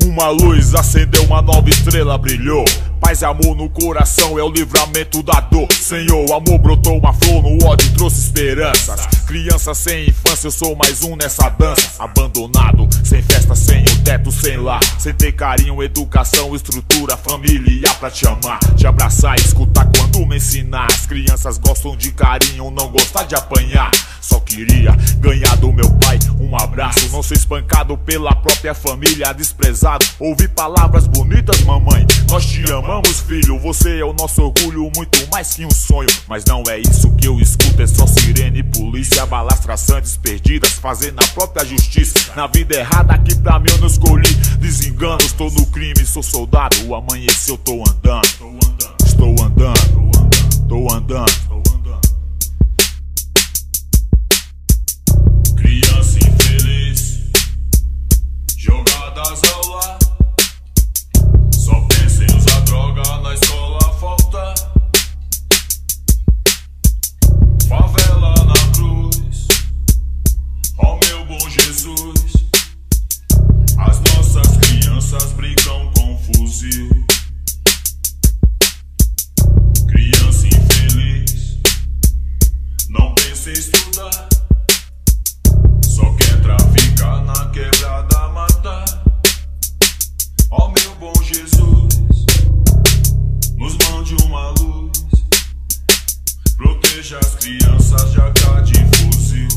Uma luz acendeu, uma nova estrela brilhou. Paz e amor no coração é o livramento da dor. Senhor, amor brotou uma flor, no ódio trouxe esperanças. Criança sem infância, eu sou mais um nessa dança. Abandonado, sem festa, sem o teto, sem lar. Sem ter carinho, educação, estrutura, família pra te amar, te abraçar, escutar quando me ensinar. As crianças gostam de carinho, não gostam de apanhar. Só queria ganhar do meu pai um abraço, não ser espancado pela própria família, desprezado. Ouvir palavras bonitas, mamãe, nós te amamos, filho. Você é o nosso orgulho, muito mais que um sonho. Mas não é isso que eu escuto, é só sirene, polícia, balas traçantes perdidas, fazendo a própria justiça. Na vida errada que pra mim eu não escolhi. Desengano, estou no crime, sou soldado. O amanhecer eu tô andando, estou andando, tô andando. Criança infeliz, jogadas ao lar, só pensa em usar droga, na escola falta. Favela na cruz, ó meu bom Jesus. As nossas crianças brincam com fuzil. Criança infeliz, não pensa em estudar, só quer traficar na quebrada, matar. Ó meu bom Jesus, nos mande uma luz, proteja as crianças de AK de fuzil.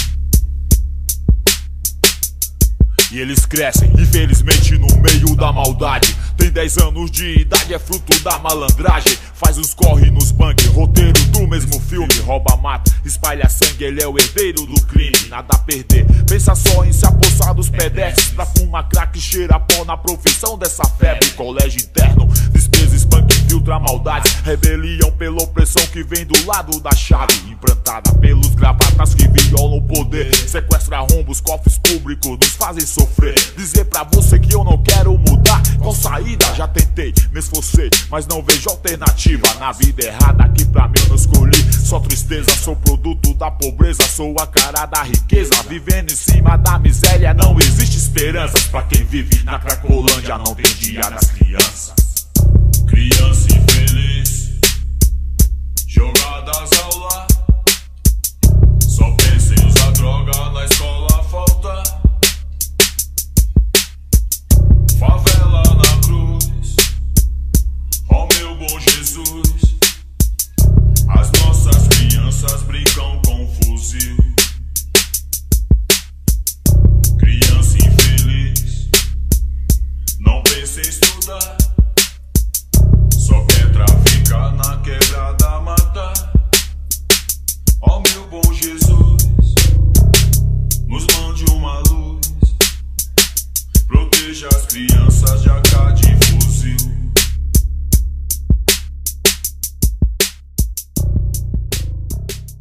E eles crescem, infelizmente, no meio da maldade. Tem 10 anos de idade, é fruto da malandragem. Faz uns corre nos bang, roteiro do mesmo filme. Rouba, mata, espalha sangue, ele é o herdeiro do crime. Nada a perder, pensa só em se apossar dos pedestres. Pra fumar crack, cheira pó na profissão dessa febre. Colégio interno, despesa, espanca, infiltra maldades. Rebelião pela opressão que vem do lado da chave. Implantada pelos gravatas que violam o poder. Sequestra rombos, cofres públicos, nos fazem sofrer. Dizer pra você que eu não quero mudar, qual saída? Já tentei, me esforcei, mas não vejo alternativa. Na vida errada que pra mim eu não escolhi. Só tristeza, sou produto da pobreza, sou a cara da riqueza. Vivendo em cima da miséria, não existe esperanças. Pra quem vive na Cracolândia, não tem dia das crianças. Criança infeliz, jogadas ao lar, só pensa em usar droga, na escola falta. Favela na cruz, ó meu bom Jesus. As nossas crianças brincam com fuzil. Criança infeliz, não pensa em estudar, só quer traficar na quebrada, matar. Ó meu bom Jesus, nos mande uma luz, proteja as crianças de AK